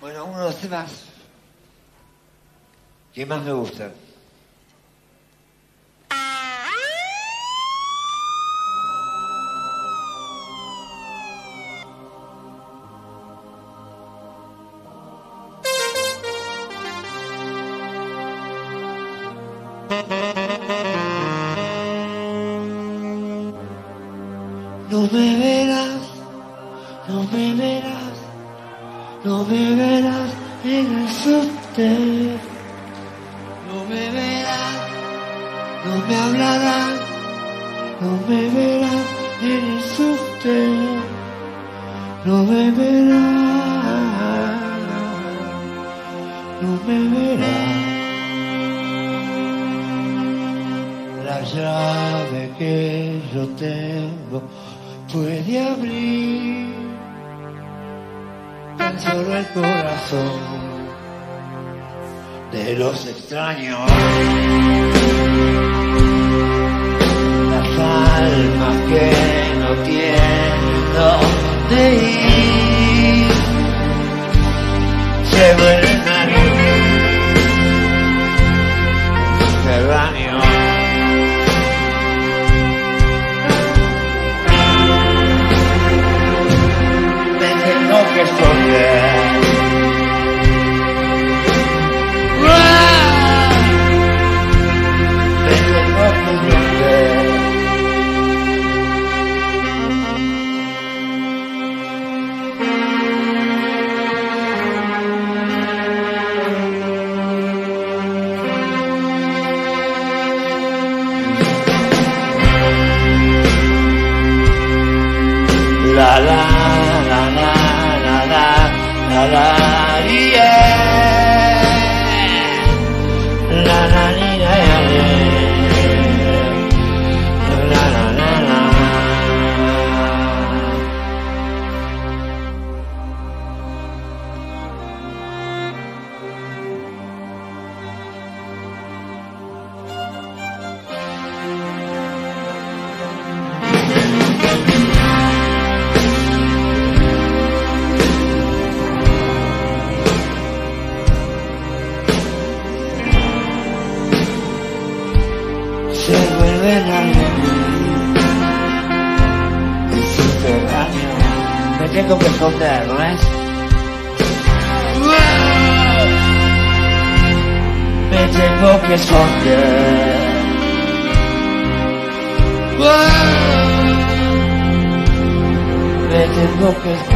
Bueno, uno de los temas que más me gustan. No me verás, no me verás, no me verás en el subte. No me verás, no me hablarás, no me verás en el subte. No me verás, no me verás. La llave que yo tengo puede abrir tan solo el corazón de los extraños. Las almas que no tienen dónde ir se vuelven a ir subterráneos. Que esconder. Me tengo que esconder. La la la la la la yeah. La la la la la la la. Se vuelven a ir subterráneo. Me tengo que esconder, ¿no es? Me tengo que esconder. Me tengo que esconder.